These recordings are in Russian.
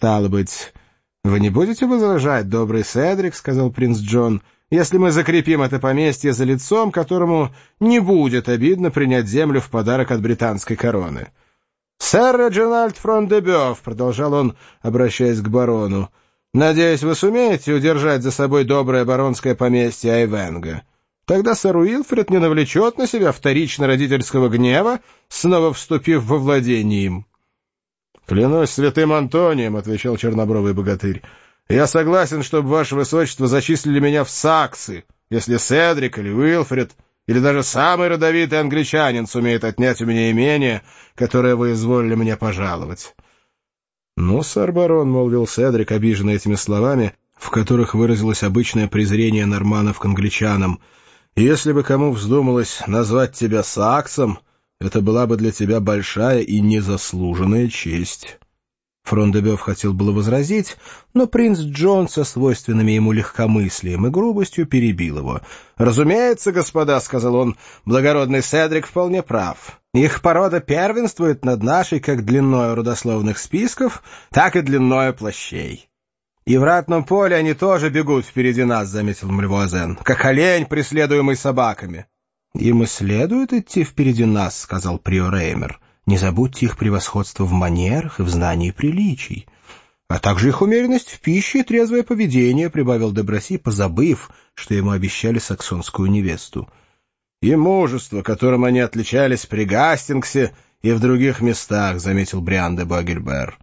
«Стало быть, вы не будете возражать, добрый Седрик, — сказал принц Джон, — если мы закрепим это поместье за лицом, которому не будет обидно принять землю в подарок от британской короны?» «Сэр Реджинальд Фрон-де-Бёв, — продолжал он, обращаясь к барону, — надеюсь, вы сумеете удержать за собой доброе баронское поместье Айвенго. Тогда сэр Уилфред не навлечет на себя вторично родительского гнева, снова вступив во владение им». «Клянусь святым Антонием, — отвечал чернобровый богатырь, — я согласен, чтобы ваше высочество зачислили меня в саксы, если Седрик или Уилфред, или даже самый родовитый англичанин сумеет отнять у меня имение, которое вы изволили мне пожаловать». «Ну, сэр барон, — молвил Седрик, обиженный этими словами, в которых выразилось обычное презрение норманнов к англичанам, — если бы кому вздумалось назвать тебя саксом, это была бы для тебя большая и незаслуженная честь». Фрон-де-Бёв хотел было возразить, но принц Джон со свойственными ему легкомыслием и грубостью перебил его. «Разумеется, господа, — сказал он, — благородный Седрик вполне прав. Их порода первенствует над нашей как длиною родословных списков, так и длиною плащей. И в ратном поле они тоже бегут впереди нас, — заметил Мальвуазен, — как олень, преследуемый собаками». «Им и следует идти впереди нас, — сказал приор Эймер. Не забудьте их превосходство в манерах и в знании приличий, а также их умеренность в пище и трезвое поведение, — прибавил де Браси, позабыв, что ему обещали саксонскую невесту. «И мужество, которым они отличались при Гастингсе и в других местах, — заметил Бриан де Буагильбер».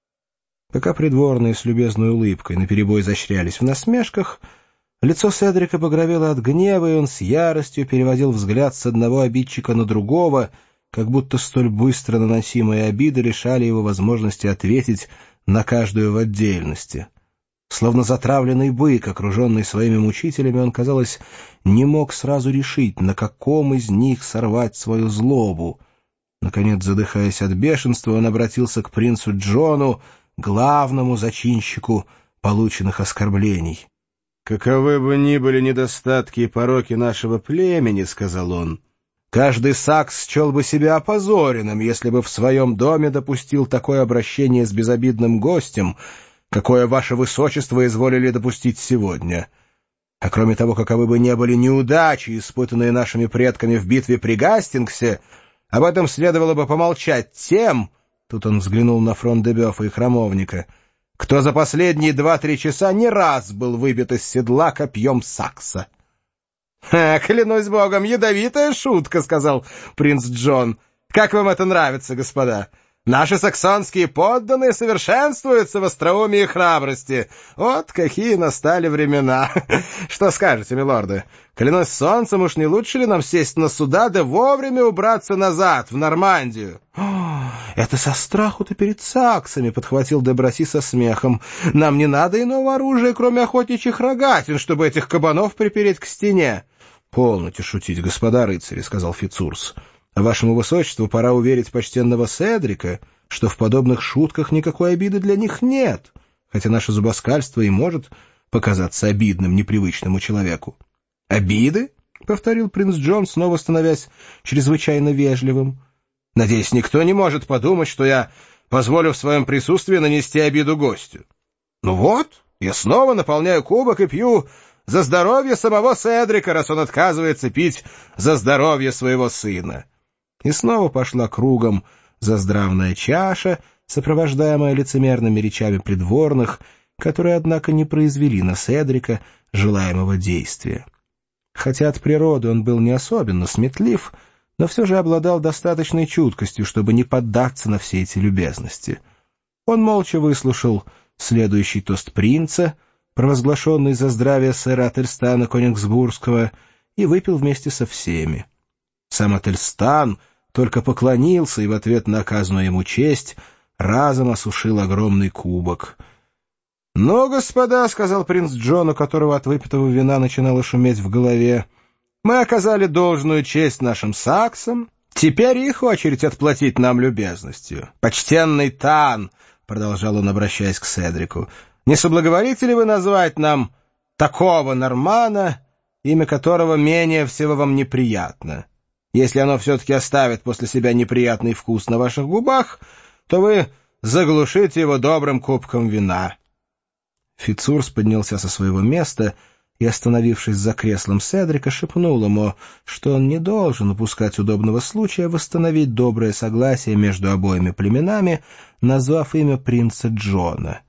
Пока придворные с любезной улыбкой наперебой изощрялись в насмешках, лицо Седрика багровело от гнева, и он с яростью переводил взгляд с одного обидчика на другого, как будто столь быстро наносимые обиды лишали его возможности ответить на каждую в отдельности. Словно затравленный бык, окруженный своими мучителями, он, казалось, не мог сразу решить, на каком из них сорвать свою злобу. Наконец, задыхаясь от бешенства, он обратился к принцу Джону, главному зачинщику полученных оскорблений. «Каковы бы ни были недостатки и пороки нашего племени, — сказал он, — каждый сакс счел бы себя опозоренным, если бы в своем доме допустил такое обращение с безобидным гостем, какое ваше высочество изволили допустить сегодня. А кроме того, каковы бы ни были неудачи, испытанные нашими предками в битве при Гастингсе, об этом следовало бы помолчать тем, — тут он взглянул на Фрон-де-Бёфа и Храмовника, — кто за последние 2-3 часа не раз был выбит из седла копьем сакса». «Клянусь богом, ядовитая шутка, — сказал принц Джон. — Как вам это нравится, господа? Наши саксонские подданные совершенствуются в остроумии и храбрости. Вот какие настали времена. Что скажете, милорды? Клянусь солнцем, уж не лучше ли нам сесть на суда да вовремя убраться назад, в Нормандию?» «Это со страху-то перед саксами, — подхватил де Браси со смехом. — Нам не надо иного оружия, кроме охотничьих рогатин, чтобы этих кабанов припереть к стене». «Полноте шутить, господа рыцари, — сказал Фицурс. — Вашему высочеству пора уверить почтенного Седрика, что в подобных шутках никакой обиды для них нет, хотя наше зубоскальство и может показаться обидным непривычному человеку». «Обиды?» — повторил принц Джон, снова становясь чрезвычайно вежливым. «Надеюсь, никто не может подумать, что я позволю в своем присутствии нанести обиду гостю. Ну вот, я снова наполняю кубок и пью за здоровье самого Седрика, раз он отказывается пить за здоровье своего сына». И снова пошла кругом заздравная чаша, сопровождаемая лицемерными речами придворных, которые, однако, не произвели на Седрика желаемого действия. Хотя от природы он был не особенно сметлив, но все же обладал достаточной чуткостью, чтобы не поддаться на все эти любезности. Он молча выслушал следующий тост принца, провозглашенный за здравие сэра Ательстана Конингсбургского, и выпил вместе со всеми. Сам Ательстан только поклонился и в ответ на оказанную ему честь разом осушил огромный кубок. «Ну, господа, — сказал принц Джон, у которого от выпитого вина начинало шуметь в голове, — мы оказали должную честь нашим саксам, теперь их очередь отплатить нам любезностью. Почтенный Тан, — продолжал он, обращаясь к Седрику, — не соблаговолите ли вы назвать нам такого нормана, имя которого менее всего вам неприятно? Если оно все-таки оставит после себя неприятный вкус на ваших губах, то вы заглушите его добрым кубком вина». Фицурс поднялся со своего места и, остановившись за креслом Седрика, шепнул ему, что он не должен упускать удобного случая восстановить доброе согласие между обоими племенами, назвав имя принца Джона.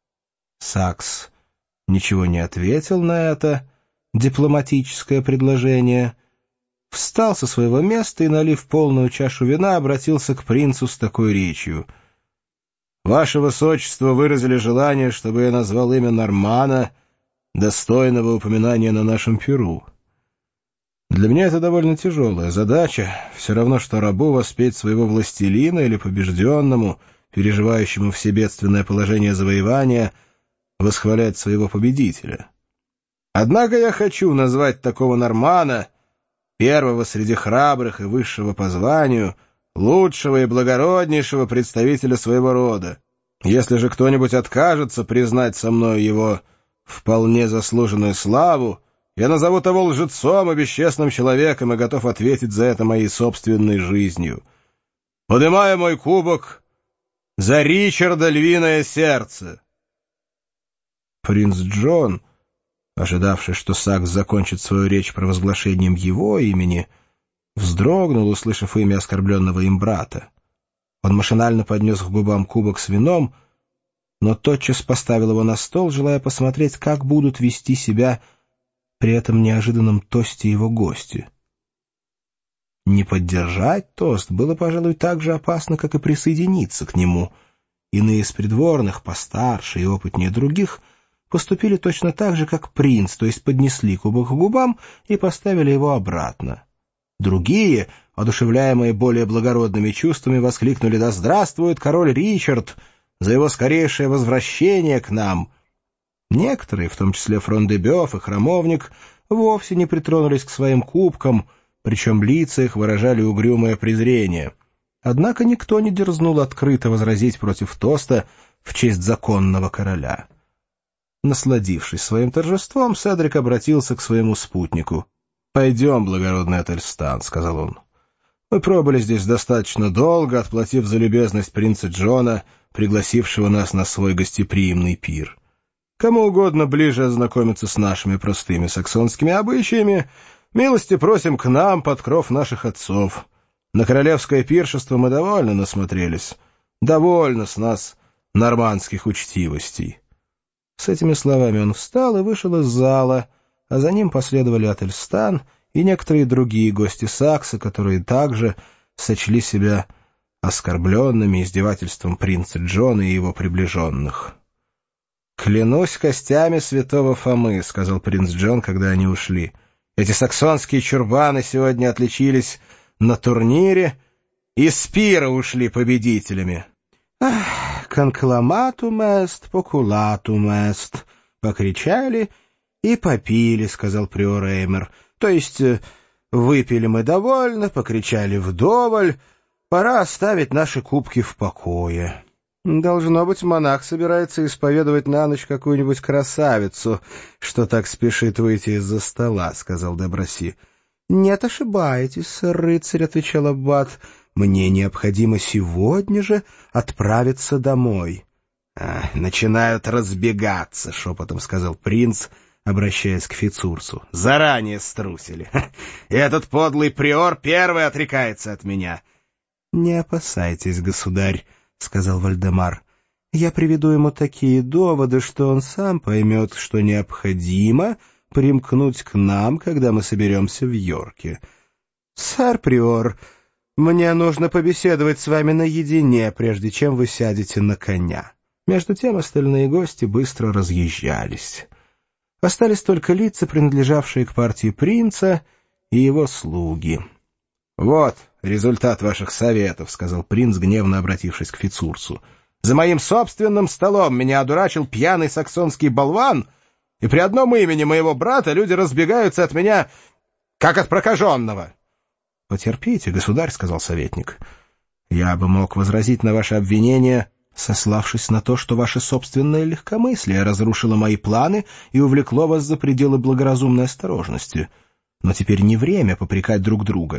Сакс ничего не ответил на это дипломатическое предложение, встал со своего места и, налив полную чашу вина, обратился к принцу с такой речью: «Ваше Высочество выразили желание, чтобы я назвал имя Нормана, достойного упоминания на нашем пиру. Для меня это довольно тяжелая задача, все равно, что рабу воспеть своего властелина или побежденному, переживающему все бедственное положение завоевания, восхвалять своего победителя. Однако я хочу назвать такого Нормана, первого среди храбрых и высшего по званию, лучшего и благороднейшего представителя своего рода. Если же кто-нибудь откажется признать со мной его вполне заслуженную славу, я назову того лжецом и бесчестным человеком и готов ответить за это моей собственной жизнью. Поднимаю мой кубок за Ричарда Львиное Сердце». Принц Джон, ожидавший, что Сакс закончит свою речь провозглашением его имени, вздрогнул, услышав имя оскорбленного им брата. Он машинально поднес к губам кубок с вином, но тотчас поставил его на стол, желая посмотреть, как будут вести себя при этом неожиданном тосте его гости. Не поддержать тост было, пожалуй, так же опасно, как и присоединиться к нему. Иные из придворных, постарше и опытнее других, поступили точно так же, как принц, то есть поднесли кубок к губам и поставили его обратно. Другие, одушевляемые более благородными чувствами, воскликнули: «Да здравствует король Ричард! За его скорейшее возвращение к нам!» Некоторые, в том числе Фрон-де-Бёв и Храмовник, вовсе не притронулись к своим кубкам, причем лица их выражали угрюмое презрение. Однако никто не дерзнул открыто возразить против тоста в честь законного короля. Насладившись своим торжеством, Седрик обратился к своему спутнику. «Пойдем, благородный Ательстан», — сказал он. «Мы пробыли здесь достаточно долго, отплатив за любезность принца Джона, пригласившего нас на свой гостеприимный пир. Кому угодно ближе ознакомиться с нашими простыми саксонскими обычаями, милости просим к нам под кров наших отцов. На королевское пиршество мы довольно насмотрелись. Довольно с нас нормандских учтивостей». С этими словами он встал и вышел из зала, а за ним последовали Ательстан и некоторые другие гости Сакса, которые также сочли себя оскорбленными издевательством принца Джона и его приближенных. «Клянусь костями святого Фомы», — сказал принц Джон, когда они ушли. «Эти саксонские чурбаны сегодня отличились на турнире и с пира ушли победителями». «Конкламатум эст, покулатум эст», — покричали и попили, — сказал приор Эймер. «То есть выпили мы довольно, покричали вдоволь, пора оставить наши кубки в покое». «Должно быть, монах собирается исповедовать на ночь какую-нибудь красавицу, что так спешит выйти из-за стола», — сказал Деброси. «Нет, ошибаетесь, рыцарь», — отвечал аббат. «Мне необходимо сегодня же отправиться домой». «Начинают разбегаться», — шепотом сказал принц, обращаясь к Фицурсу. «Заранее струсили. И этот подлый приор первый отрекается от меня». «Не опасайтесь, государь», — сказал Вальдемар. «Я приведу ему такие доводы, что он сам поймет, что необходимо примкнуть к нам, когда мы соберемся в Йорке. Сэр приор, мне нужно побеседовать с вами наедине, прежде чем вы сядете на коня». Между тем остальные гости быстро разъезжались. Остались только лица, принадлежавшие к партии принца, и его слуги. «Вот результат ваших советов», — сказал принц, гневно обратившись к Фицурсу. «За моим собственным столом меня одурачил пьяный саксонский болван, и при одном имени моего брата люди разбегаются от меня, как от прокаженного». «Потерпите, государь», — сказал советник. «Я бы мог возразить на ваше обвинение, сославшись на то, что ваше собственное легкомыслие разрушило мои планы и увлекло вас за пределы благоразумной осторожности. Но теперь не время попрекать друг друга.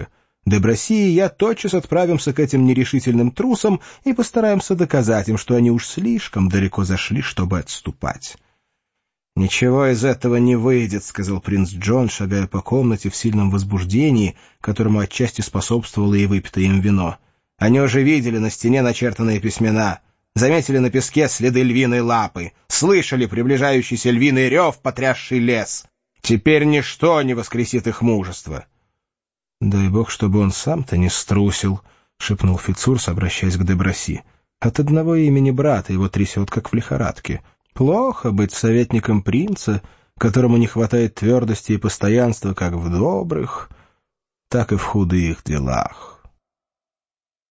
Деброси и я тотчас отправимся к этим нерешительным трусам и постараемся доказать им, что они уж слишком далеко зашли, чтобы отступать». «Ничего из этого не выйдет», — сказал принц Джон, шагая по комнате в сильном возбуждении, которому отчасти способствовало и выпитое им вино. «Они уже видели на стене начертанные письмена, заметили на песке следы львиной лапы, слышали приближающийся львиный рев, потрясший лес. Теперь ничто не воскресит их мужество». «Дай бог, чтобы он сам-то не струсил», — шепнул Фицурс, обращаясь к Деброси. «От одного имени брата его трясет, как в лихорадке. Плохо быть советником принца, которому не хватает твердости и постоянства как в добрых, так и в худых делах».